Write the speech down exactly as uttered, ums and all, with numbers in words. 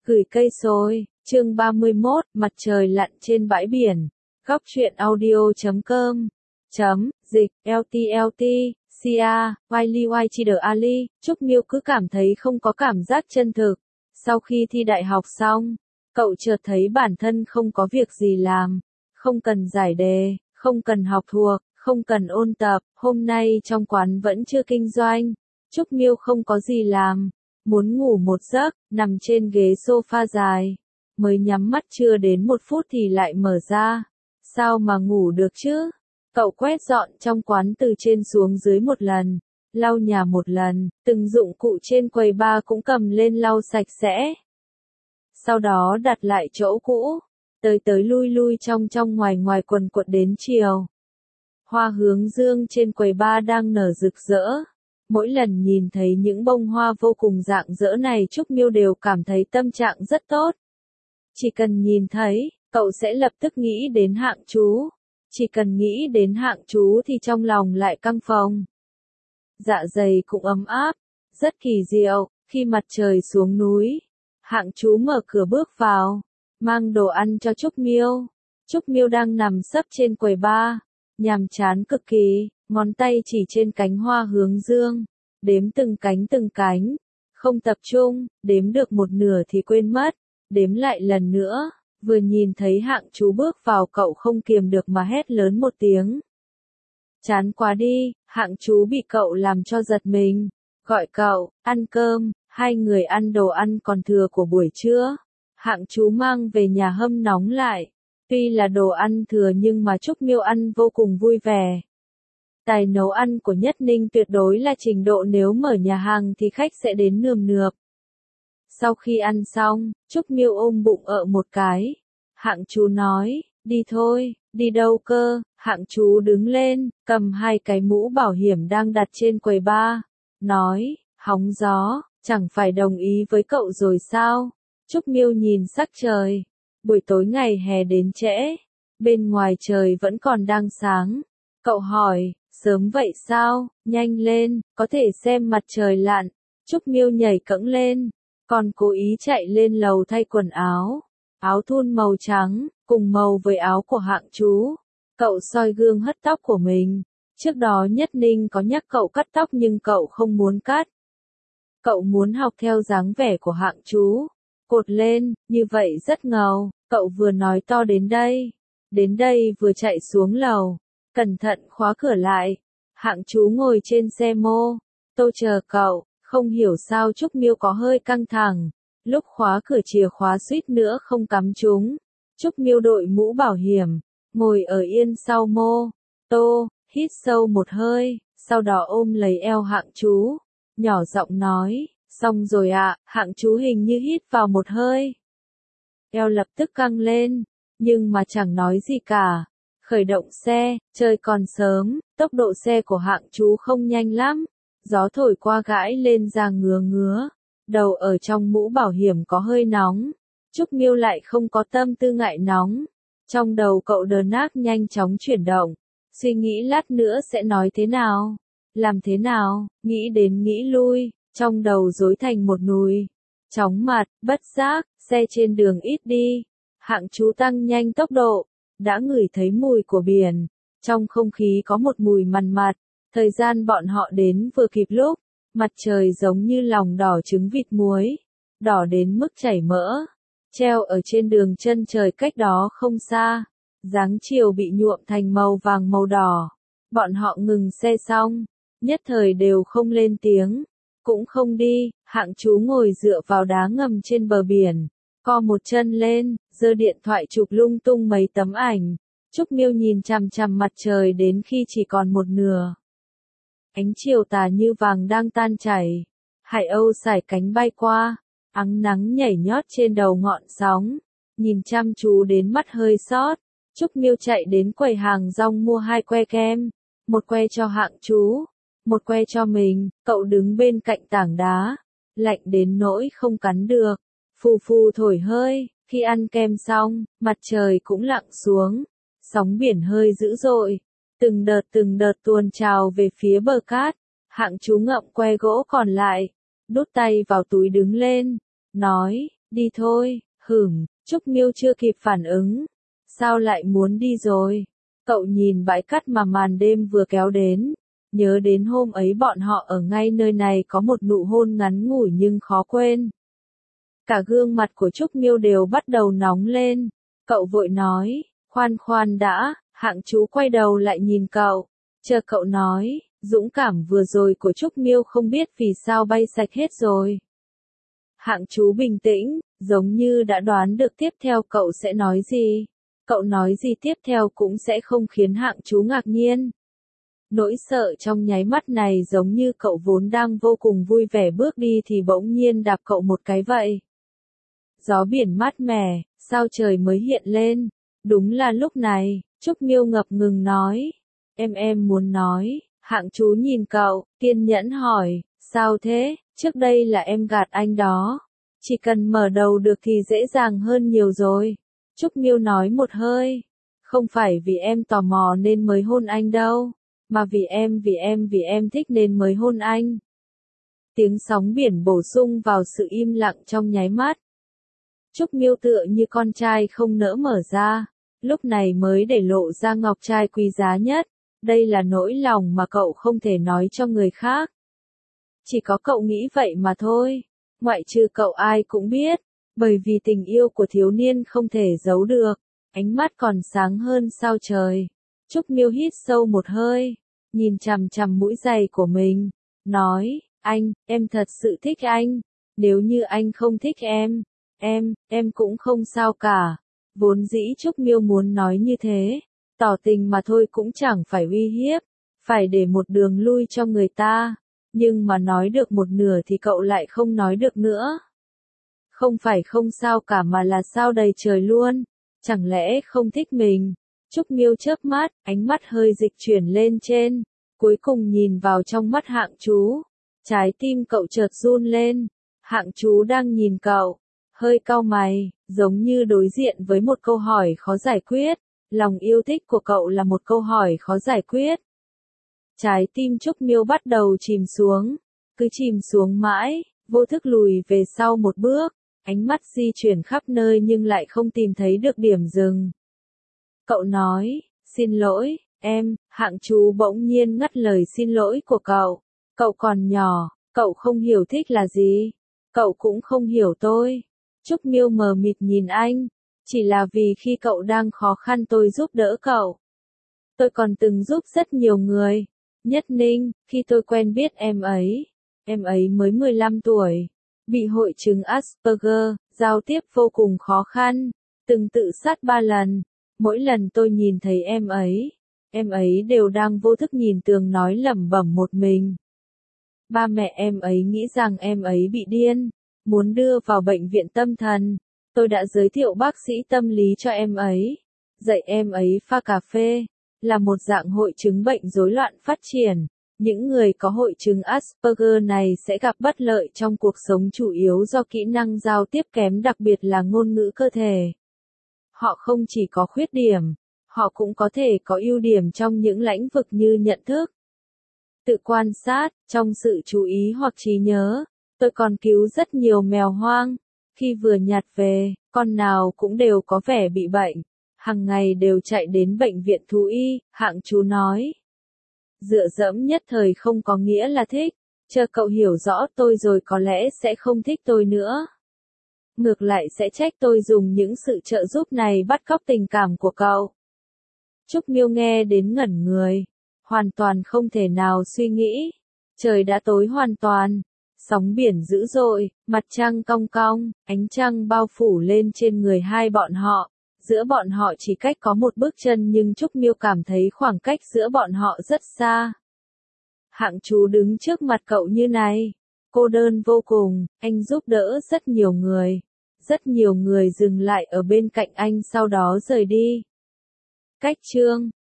Gửi cây xôi, chương ba mươi mốt, mặt trời lặn trên bãi biển. Góc truyện audio chấm com. Chấm, dịch, lờ tê lờ tê, Sia, Wiley White Ali, Trúc Miêu cứ cảm thấy không có cảm giác chân thực. Sau khi thi đại học xong, cậu chợt thấy bản thân không có việc gì làm, không cần giải đề, không cần học thuộc, không cần ôn tập. Hôm nay trong quán vẫn chưa kinh doanh, Trúc Miêu không có gì làm, muốn ngủ một giấc, nằm trên ghế sofa dài, mới nhắm mắt chưa đến một phút thì lại mở ra. Sao mà ngủ được chứ? Cậu quét dọn trong quán từ trên xuống dưới một lần, lau nhà một lần, từng dụng cụ trên quầy bar cũng cầm lên lau sạch sẽ. Sau đó đặt lại chỗ cũ, tới tới lui lui trong trong ngoài ngoài quần quật đến chiều. Hoa hướng dương trên quầy bar đang nở rực rỡ. Mỗi lần nhìn thấy những bông hoa vô cùng rạng rỡ này, Trúc Miêu đều cảm thấy tâm trạng rất tốt. Chỉ cần nhìn thấy, cậu sẽ lập tức nghĩ đến Hạng Chú. Chỉ cần nghĩ đến Hạng Chú thì trong lòng lại căng phồng. Dạ dày cũng ấm áp, rất kỳ diệu. Khi mặt trời xuống núi, Hạng Chú mở cửa bước vào, mang đồ ăn cho Trúc Miêu. Trúc Miêu đang nằm sấp trên quầy bar, nhàm chán cực kỳ, ngón tay chỉ trên cánh hoa hướng dương, đếm từng cánh từng cánh, không tập trung, đếm được một nửa thì quên mất, đếm lại lần nữa. Vừa nhìn thấy Hạng Chú bước vào, cậu không kiềm được mà hét lớn một tiếng. Chán quá đi. Hạng Chú bị cậu làm cho giật mình, gọi cậu, ăn cơm. Hai người ăn đồ ăn còn thừa của buổi trưa, Hạng Chú mang về nhà hâm nóng lại. Tuy là đồ ăn thừa nhưng mà Trúc Miêu ăn vô cùng vui vẻ. Tài nấu ăn của Nhất Ninh tuyệt đối là trình độ nếu mở nhà hàng thì khách sẽ đến nườm nượp. Sau khi ăn xong, Trúc Miêu ôm bụng ợ một cái. Hạng Chú nói, đi thôi. Đi đâu cơ? Hạng Chú đứng lên, cầm hai cái mũ bảo hiểm đang đặt trên quầy bar, nói, hóng gió, chẳng phải đồng ý với cậu rồi sao? Trúc Miêu nhìn sắc trời. Buổi tối ngày hè đến trễ, bên ngoài trời vẫn còn đang sáng. Cậu hỏi, sớm vậy sao? Nhanh lên, có thể xem mặt trời lặn. Trúc Miêu nhảy cẫng lên, còn cố ý chạy lên lầu thay quần áo. Áo thun màu trắng, cùng màu với áo của Hạng Chú. Cậu soi gương hất tóc của mình. Trước đó Nhất Ninh có nhắc cậu cắt tóc nhưng cậu không muốn cắt. Cậu muốn học theo dáng vẻ của Hạng Chú. Cột lên, như vậy rất ngầu. Cậu vừa nói to đến đây. Đến đây vừa chạy xuống lầu. Cẩn thận khóa cửa lại. Hạng Chú ngồi trên xe mô tô chờ cậu. Không hiểu sao Trúc Miêu có hơi căng thẳng. Lúc khóa cửa chìa khóa suýt nữa không cắm trúng. Trúc Miêu đội mũ bảo hiểm, ngồi ở yên sau mô tô, hít sâu một hơi, sau đó ôm lấy eo Hạng Chú, nhỏ giọng nói, xong rồi ạ. Hạng Chú hình như hít vào một hơi, eo lập tức căng lên, nhưng mà chẳng nói gì cả. Khởi động xe, trời còn sớm, tốc độ xe của Hạng Chú không nhanh lắm, gió thổi qua gãi lên da ngứa ngứa, đầu ở trong mũ bảo hiểm có hơi nóng. Trúc Miêu lại không có tâm tư ngại nóng. Trong đầu cậu đờ nát nhanh chóng chuyển động, suy nghĩ lát nữa sẽ nói thế nào, làm thế nào, nghĩ đến nghĩ lui, trong đầu rối thành một nùi. Chóng mặt, bất giác, xe trên đường ít đi. Hạng Chú tăng nhanh tốc độ, đã ngửi thấy mùi của biển. Trong không khí có một mùi mằn mặt. Thời gian bọn họ đến vừa kịp lúc, mặt trời giống như lòng đỏ trứng vịt muối, đỏ đến mức chảy mỡ. Treo ở trên đường chân trời cách đó không xa, dáng chiều bị nhuộm thành màu vàng màu đỏ. Bọn họ ngừng xe xong, nhất thời đều không lên tiếng, cũng không đi. Hạng Chú ngồi dựa vào đá ngầm trên bờ biển, co một chân lên, giơ điện thoại chụp lung tung mấy tấm ảnh. Trúc Miêu nhìn chằm chằm mặt trời đến khi chỉ còn một nửa. Ánh chiều tà như vàng đang tan chảy, hải âu sải cánh bay qua. Áng nắng nhảy nhót trên đầu ngọn sóng, nhìn chăm chú đến mắt hơi xót. Trúc Miêu chạy đến quầy hàng rong mua hai que kem, một que cho Hạng Chú, một que cho mình. Cậu đứng bên cạnh tảng đá, lạnh đến nỗi không cắn được, phù phù thổi hơi. Khi ăn kem xong, mặt trời cũng lặn xuống, sóng biển hơi dữ dội, từng đợt từng đợt tuôn trào về phía bờ cát. Hạng Chú ngậm que gỗ còn lại, đút tay vào túi đứng lên, nói, Đi thôi, hửm, Trúc Miêu chưa kịp phản ứng. Sao lại muốn đi rồi? Cậu nhìn bãi cát mà màn đêm vừa kéo đến. Nhớ đến hôm ấy bọn họ ở ngay nơi này có một nụ hôn ngắn ngủi nhưng khó quên. Cả gương mặt của Trúc Miêu đều bắt đầu nóng lên. Cậu vội nói, khoan khoan đã, Hạng Chú quay đầu lại nhìn cậu. Chờ cậu nói, dũng cảm vừa rồi của Trúc Miêu không biết vì sao bay sạch hết rồi. Hạng Chú bình tĩnh, giống như đã đoán được tiếp theo cậu sẽ nói gì. Cậu nói gì tiếp theo cũng sẽ không khiến Hạng Chú ngạc nhiên. Nỗi sợ trong nháy mắt này giống như cậu vốn đang vô cùng vui vẻ bước đi thì bỗng nhiên đạp cậu một cái vậy. Gió biển mát mẻ, sao trời mới hiện lên. Đúng là lúc này, Trúc Miêu ngập ngừng nói. Em em muốn nói, Hạng Chú nhìn cậu, kiên nhẫn hỏi, sao thế, trước đây là em gạt anh đó. Chỉ cần mở đầu được thì dễ dàng hơn nhiều rồi. Trúc Miêu nói một hơi. Không phải vì em tò mò nên mới hôn anh đâu. Mà vì em vì em vì em thích nên mới hôn anh. Tiếng sóng biển bổ sung vào sự im lặng trong nháy mắt. Trúc Miêu tựa như con trai không nỡ mở ra. Lúc này mới để lộ ra ngọc trai quý giá nhất. Đây là nỗi lòng mà cậu không thể nói cho người khác. Chỉ có cậu nghĩ vậy mà thôi. Ngoại trừ cậu ai cũng biết. Bởi vì tình yêu của thiếu niên không thể giấu được. Ánh mắt còn sáng hơn sao trời. Trúc Miêu hít sâu một hơi. Nhìn chằm chằm mũi giày của mình. Nói, anh, em thật sự thích anh. Nếu như anh không thích em. Em, em cũng không sao cả. Vốn dĩ Trúc Miêu muốn nói như thế. Tỏ tình mà thôi cũng chẳng phải uy hiếp. Phải để một đường lui cho người ta. Nhưng mà nói được một nửa thì cậu lại không nói được nữa. Không phải không sao cả mà là sao đầy trời luôn. Chẳng lẽ không thích mình? Trúc Miêu chớp mắt, ánh mắt hơi dịch chuyển lên trên. Cuối cùng nhìn vào trong mắt Hạng Chú. Trái tim cậu chợt run lên. Hạng Chú đang nhìn cậu. Hơi cau mày, giống như đối diện với một câu hỏi khó giải quyết. Lòng yêu thích của cậu là một câu hỏi khó giải quyết. Trái tim Trúc Miêu bắt đầu chìm xuống. Cứ chìm xuống mãi, vô thức lùi về sau một bước. Ánh mắt di chuyển khắp nơi nhưng lại không tìm thấy được điểm dừng. Cậu nói, xin lỗi, em, Hạng Chú bỗng nhiên ngắt lời xin lỗi của cậu. Cậu còn nhỏ, cậu không hiểu thích là gì. Cậu cũng không hiểu tôi. Trúc Miêu mờ mịt nhìn anh. Chỉ là vì khi cậu đang khó khăn tôi giúp đỡ cậu. Tôi còn từng giúp rất nhiều người. Nhất Ninh, khi tôi quen biết em ấy. Em ấy mới mười lăm tuổi. Bị hội chứng Asperger, giao tiếp vô cùng khó khăn. Từng tự sát ba lần. Mỗi lần tôi nhìn thấy em ấy, em ấy đều đang vô thức nhìn tường nói lẩm bẩm một mình. Ba mẹ em ấy nghĩ rằng em ấy bị điên, muốn đưa vào bệnh viện tâm thần. Tôi đã giới thiệu bác sĩ tâm lý cho em ấy, dạy em ấy pha cà phê, là một dạng hội chứng bệnh rối loạn phát triển. Những người có hội chứng Asperger này sẽ gặp bất lợi trong cuộc sống chủ yếu do kỹ năng giao tiếp kém, đặc biệt là ngôn ngữ cơ thể. Họ không chỉ có khuyết điểm, họ cũng có thể có ưu điểm trong những lĩnh vực như nhận thức, tự quan sát, trong sự chú ý hoặc trí nhớ. Tôi còn cứu rất nhiều mèo hoang. Khi vừa nhặt về, con nào cũng đều có vẻ bị bệnh. Hằng ngày đều chạy đến bệnh viện thú y, Hạng Chú nói. Dựa dẫm nhất thời không có nghĩa là thích. Chờ cậu hiểu rõ tôi rồi có lẽ sẽ không thích tôi nữa. Ngược lại sẽ trách tôi dùng những sự trợ giúp này bắt cóc tình cảm của cậu. Trúc Miêu nghe đến ngẩn người. Hoàn toàn không thể nào suy nghĩ. Trời đã tối hoàn toàn. Sóng biển dữ dội, mặt trăng cong cong, ánh trăng bao phủ lên trên người hai bọn họ. Giữa bọn họ chỉ cách có một bước chân nhưng Trúc Miêu cảm thấy khoảng cách giữa bọn họ rất xa. Hạng Chú đứng trước mặt cậu như này. Cô đơn vô cùng, anh giúp đỡ rất nhiều người. Rất nhiều người dừng lại ở bên cạnh anh sau đó rời đi. Cách chương